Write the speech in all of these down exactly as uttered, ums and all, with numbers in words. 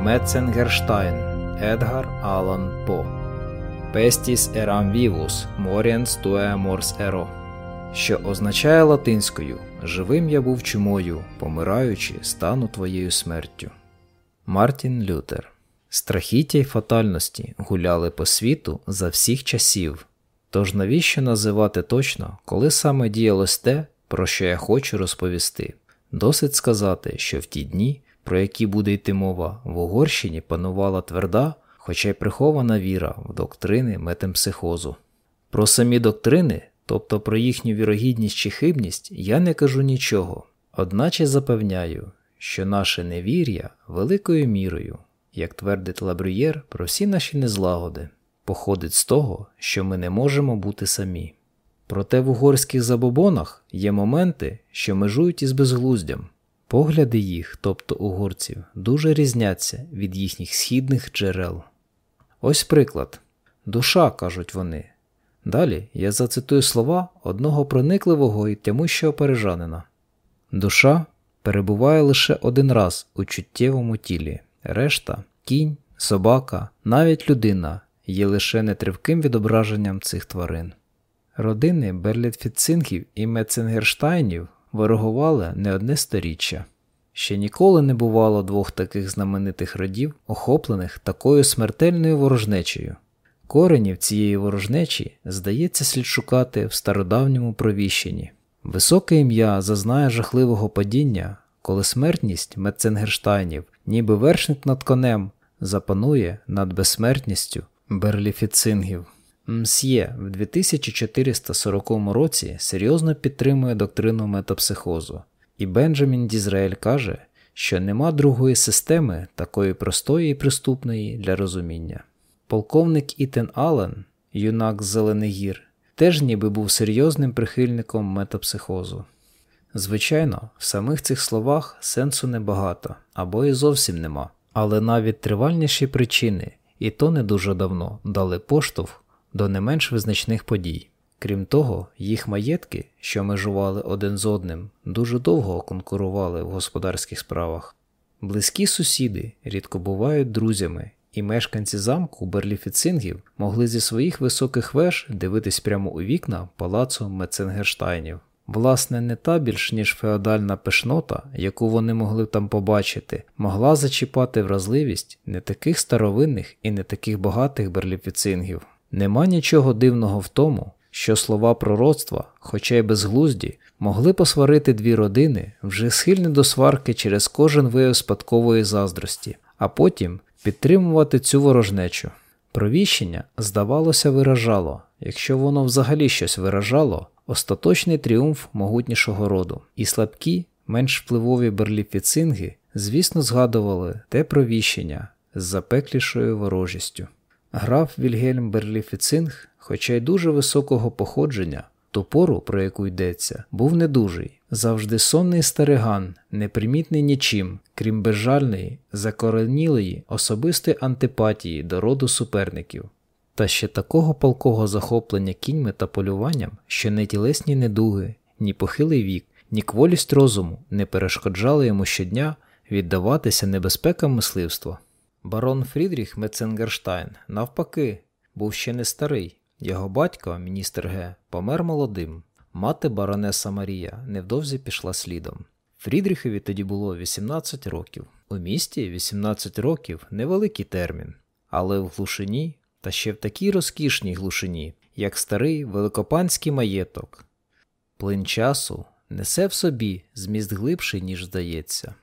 Метценгерштайн, Едгар Аллан По. Pestis eram vivus, moriens tua mors ero, що означає латинською «Живим я був чумою, помираючи, стану твоєю смертю». Мартін Лютер. Страхіття й фатальності гуляли по світу за всіх часів. Тож навіщо називати точно, коли саме діялось те, про що я хочу розповісти? Досить сказати, що в ті дні, про які буде йти мова, в Угорщині панувала тверда, хоча й прихована віра в доктрини метемпсихозу. Про самі доктрини, тобто про їхню вірогідність чи хибність, я не кажу нічого, одначе запевняю, що наше невір'я великою мірою, як твердить Лабрюєр про всі наші незлагоди, походить з того, що ми не можемо бути самі. Проте в угорських забобонах є моменти, що межують із безглуздям. Погляди їх, тобто угорців, дуже різняться від їхніх східних джерел. Ось приклад. «Душа», кажуть вони. Далі я зацитую слова одного проникливого і тямущого парижанина. «Душа перебуває лише один раз у чуттєвому тілі. Решта – кінь, собака, навіть людина – є лише нетривким відображенням цих тварин». Родини Берліфіцингів і Метценгерштайнів ворогували не одне сторіччя. Ще ніколи не бувало двох таких знаменитих родів, охоплених такою смертельною ворожнечею. Коренів цієї ворожнечі, здається, слід шукати в стародавньому провіщенні. Високе ім'я зазнає жахливого падіння, коли смертність Метценгерштайнів, ніби вершник над конем, запанує над безсмертністю Берліфіцингів. Мсьє в дві тисячі чотириста сорокому році серйозно підтримує доктрину метапсихозу, і Бенджамін Дізраель каже, що нема другої системи такої простої і приступної для розуміння. Полковник Ітан Аллен, юнак з Зелених гір, теж ніби був серйозним прихильником метапсихозу. Звичайно, в самих цих словах сенсу небагато, або і зовсім нема, але навіть тривальніші причини, і то не дуже давно, дали поштовх до не менш визначних подій. Крім того, їх маєтки, що межували один з одним, дуже довго конкурували в господарських справах. Близькі сусіди рідко бувають друзями, і мешканці замку Берліфіцингів могли зі своїх високих веж дивитись прямо у вікна палацу Метценгерштайнів. Власне, не та більш ніж феодальна пишнота, яку вони могли там побачити, могла зачіпати вразливість не таких старовинних і не таких багатих Берліфіцингів. Нема нічого дивного в тому, що слова пророцтва, хоча й безглузді, могли посварити дві родини, вже схильні до сварки через кожен вияв спадкової заздрості, а потім підтримувати цю ворожнечу. Провіщення, здавалося, виражало, якщо воно взагалі щось виражало, остаточний тріумф могутнішого роду. І слабкі, менш впливові Берліфіцинги, звісно, згадували те провіщення з запеклішою ворожістю. Граф Вільгельм Берліфіцинг, хоча й дуже високого походження, ту пору, про яку йдеться, був недужий, завжди сонний стариган, непримітний нічим, крім безжальної, закоренілої особистої антипатії до роду суперників. Та ще такого палкого захоплення кіньми та полюванням, що не тілесні недуги, ні похилий вік, ні кволість розуму не перешкоджали йому щодня віддаватися небезпекам мисливства. Барон Фрідріх Метценгерштайн, навпаки, був ще не старий. Його батько, міністр Г., помер молодим. Мати баронеса Марія невдовзі пішла слідом. Фрідріхові тоді було вісімнадцять років. У місті вісімнадцять років – невеликий термін. Але в глушині, та ще в такій розкішній глушині, як старий великопанський маєток, плин часу несе в собі зміст глибший, ніж здається.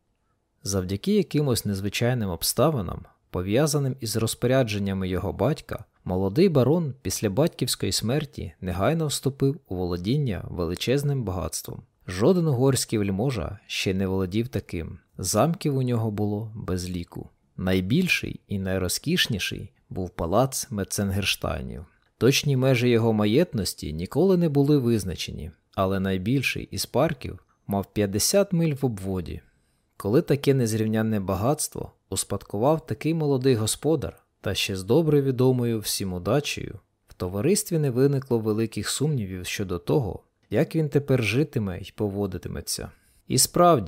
Завдяки якимось незвичайним обставинам, пов'язаним із розпорядженнями його батька, молодий барон після батьківської смерті негайно вступив у володіння величезним багатством. Жоден угорський вельможа ще не володів таким. Замків у нього було без ліку. Найбільший і найрозкішніший був палац Метценгерштайнів. Точні межі його маєтності ніколи не були визначені, але найбільший із парків мав п'ятдесят миль в обводі. Коли таке незрівнянне багатство успадкував такий молодий господар, та ще з добре відомою всім удачею, в товаристві не виникло великих сумнівів щодо того, як він тепер житиме й поводитиметься. І справді,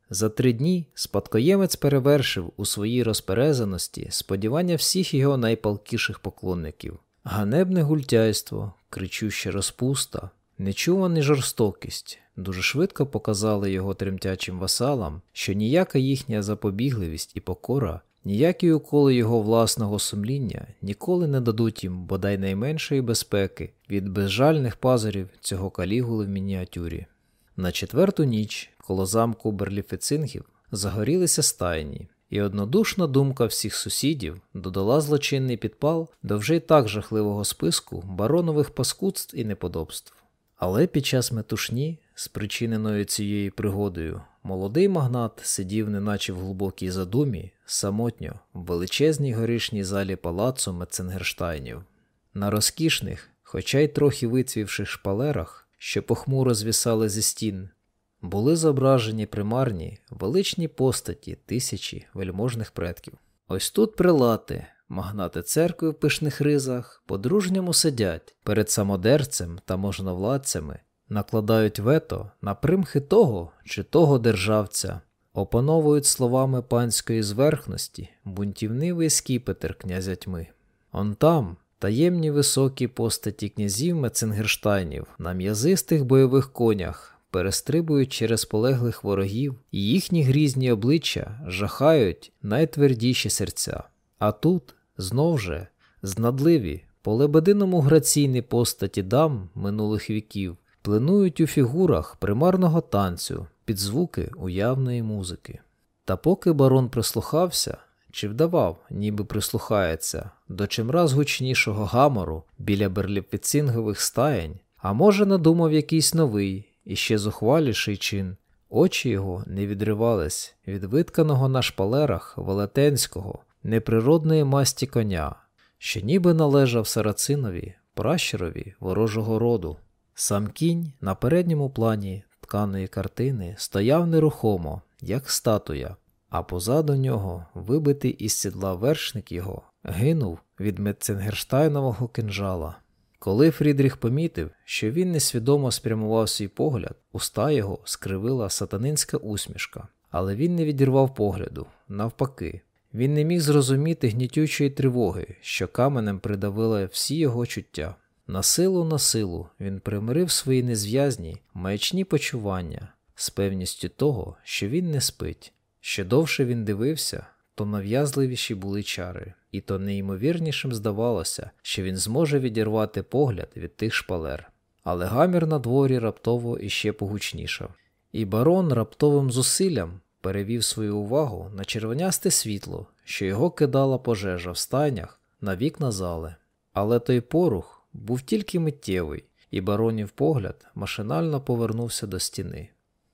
За три дні спадкоємець перевершив у своїй розперезаності сподівання всіх його найпалкіших поклонників. Ганебне гультяйство, кричуща розпуста, нечувана жорстокість дуже швидко показали його тремтячим васалам, що ніяка їхня запобігливість і покора, ніякі уколи його власного сумління ніколи не дадуть їм бодай найменшої безпеки від безжальних пазурів цього калігули в мініатюрі. На четверту ніч коло замку Берліфіцингів загорілися стайні, і однодушна думка всіх сусідів додала злочинний підпал до вже й так жахливого списку баронових паскудств і неподобств. Але під час метушні, спричиненої цією пригодою, молодий магнат сидів неначе в глибокій задумі, самотньо, в величезній горішній залі палацу Метценгерштайнів. На розкішних, хоча й трохи вицвівших шпалерах, що похмуро звісали зі стін, були зображені примарні, величні постаті тисячі вельможних предків. Ось тут прилати, магнати церкви в пишних ризах, по-дружньому сидять перед самодерцем та можновладцями, накладають вето на примхи того чи того державця, опановують словами панської зверхності бунтівнивий скіпетр князя тьми. Он там таємні високі постаті князів Метценгерштайнів на м'язистих бойових конях перестрибують через полеглих ворогів, і їхні грізні обличчя жахають найтвердіші серця. А тут, знов же, знадливі, по лебединому граційні постаті дам минулих віків плинують у фігурах примарного танцю під звуки уявної музики. Та поки барон прислухався, чи вдавав, ніби прислухається, до чимраз гучнішого гамору біля берліфіцингових стаєнь, а може надумав якийсь новий, і ще зухваліший чин, очі його не відривались від витканого на шпалерах велетенського, неприродної масті коня, що ніби належав сарацинові, пращурові ворожого роду. Сам кінь на передньому плані тканої картини стояв нерухомо, як статуя, а позаду нього, вибитий із сідла вершник його, гинув від Метценгерштайнового кинджала. Коли Фрідріх помітив, що він несвідомо спрямував свій погляд, уста його скривила сатанинська усмішка. Але він не відірвав погляду, навпаки. Він не міг зрозуміти гнітючої тривоги, що каменем придавила всі його чуття. На силу, на силу він примирив свої незв'язні, маячні почування з певністю того, що він не спить. Що довше він дивився, то нав'язливіші були чари, і то неймовірнішим здавалося, що він зможе відірвати погляд від тих шпалер. Але гамір на дворі раптово іще погучнішав, і барон раптовим зусиллям перевів свою увагу на червонясте світло, що його кидала пожежа в стайнях на вікна зали. Але той порух був тільки миттєвий, і баронів погляд машинально повернувся до стіни.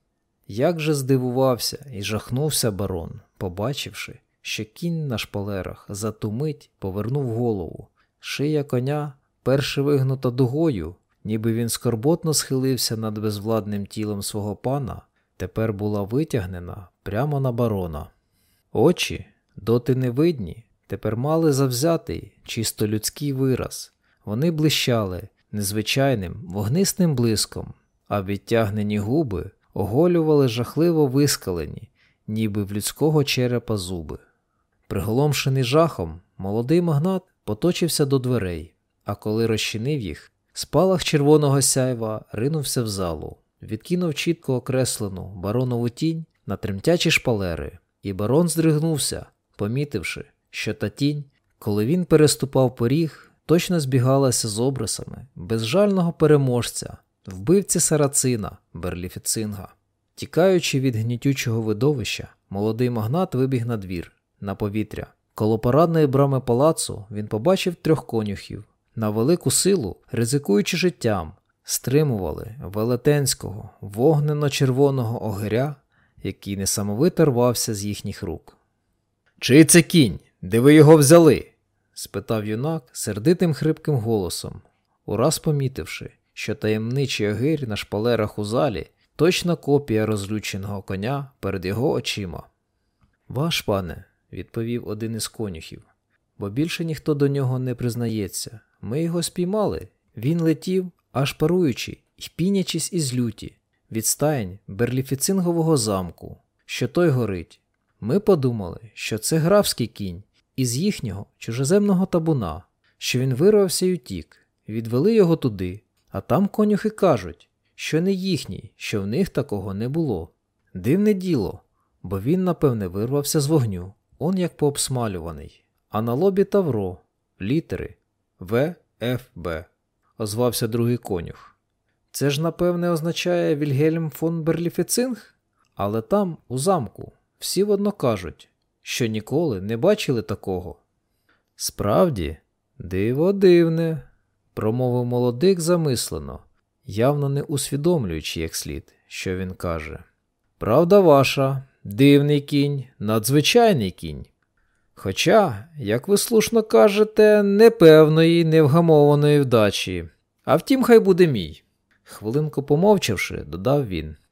Як же здивувався і жахнувся барон, побачивши, що кінь на шпалерах за ту мить повернув голову. Шия коня, перше вигнута дугою, ніби він скорботно схилився над безвладним тілом свого пана, тепер була витягнена прямо на барона. Очі, доти невидні, тепер мали завзятий, чисто людський вираз. Вони блищали незвичайним, вогнистим блиском, а відтягнені губи оголювали жахливо вискалені, ніби в людського черепа зуби. Приголомшений жахом, молодий магнат поточився до дверей, а коли розчинив їх, спалах червоного сяйва ринувся в залу, відкинув чітко окреслену баронову тінь на тремтячі шпалери, і барон здригнувся, помітивши, що та тінь, коли він переступав поріг, точно збігалася з обрисами безжального переможця, вбивці сарацина Берліфіцинга. Тікаючи від гнітючого видовища, молодий магнат вибіг на двір, на повітря. Коло парадної брами палацу він побачив трьох конюхів. На велику силу, ризикуючи життям, стримували велетенського, вогненно-червоного огиря, який несамовито рвався з їхніх рук. «Чий це кінь? Де ви його взяли?» – спитав юнак сердитим хрипким голосом, ураз помітивши, що таємничий огир на шпалерах у залі – точна копія розлюченого коня перед його очима. «Ваш, пане», – відповів один із конюхів, – «бо більше ніхто до нього не признається. Ми його спіймали. Він летів, аж паруючи й пінячись із люті, від стаєнь Берліфіцингового замку, що той горить. Ми подумали, що це графський кінь із їхнього чужеземного табуна, що він вирвався й утік. Відвели його туди, а там конюхи кажуть, що не їхній, що в них такого не було. Дивне діло, бо він, напевне, вирвався з вогню, он як пообсмалюваний. А на лобі тавро, літери В, Ф, Б, озвався другий конюх. Це ж, напевне, означає Вільгельм фон Берліфіцинг? Але там, у замку, всі водно кажуть, що ніколи не бачили такого. Справді, диво дивне, промовив молодик замислено, явно не усвідомлюючи як слід, що він каже. Правда ваша, дивний кінь, надзвичайний кінь. Хоча, як ви слушно кажете, непевної, невгамованої вдачі. А втім, хай буде мій. Хвилинку помовчавши, додав він.